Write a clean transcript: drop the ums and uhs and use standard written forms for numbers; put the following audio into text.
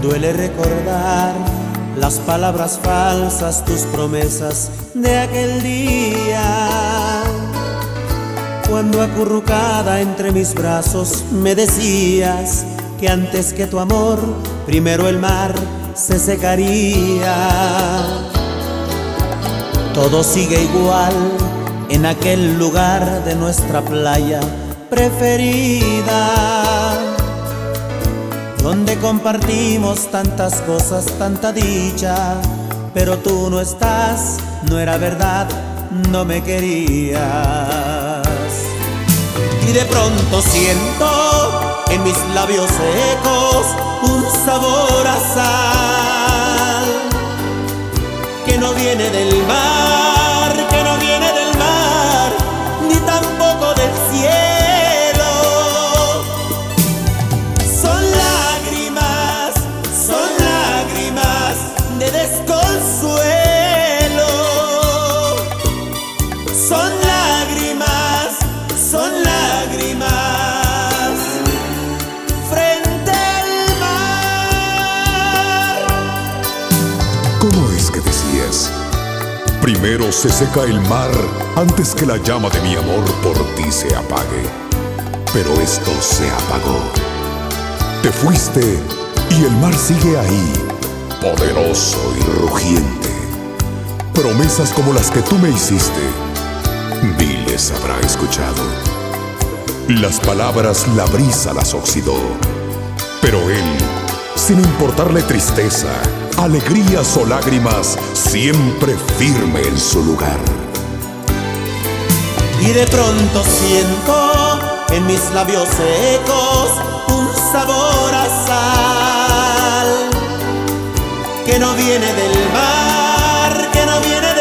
duele recordar las palabras falsas, tus promesas de aquel día, cuando acurrucada entre mis brazos me decías que antes que tu amor, primero el mar se secaría. Todo sigue igual en aquel lugar de nuestra playa preferida, donde compartimos tantas cosas, tanta dicha, pero tú no estás, no era verdad, no me querías. Y de pronto siento en mis labios secos un sabor a sal, que no viene del mar, que no viene del mar, ni tampoco del cielo. Son lágrimas de desconsuelo. Son lágrimas frente al mar. ¿Cómo es que decías? Primero se seca el mar antes que la llama de mi amor por ti se apague. Pero esto se apagó. Te fuiste y el mar sigue ahí, poderoso y rugiente. Promesas como las que tú me hiciste, miles habrá escuchado. Las palabras la brisa las oxidó, pero él, sin importarle tristeza, alegrías o lágrimas, siempre firme en su lugar. Y de pronto siento en mis labios secos un sabor a sal, que no viene del mar, que no viene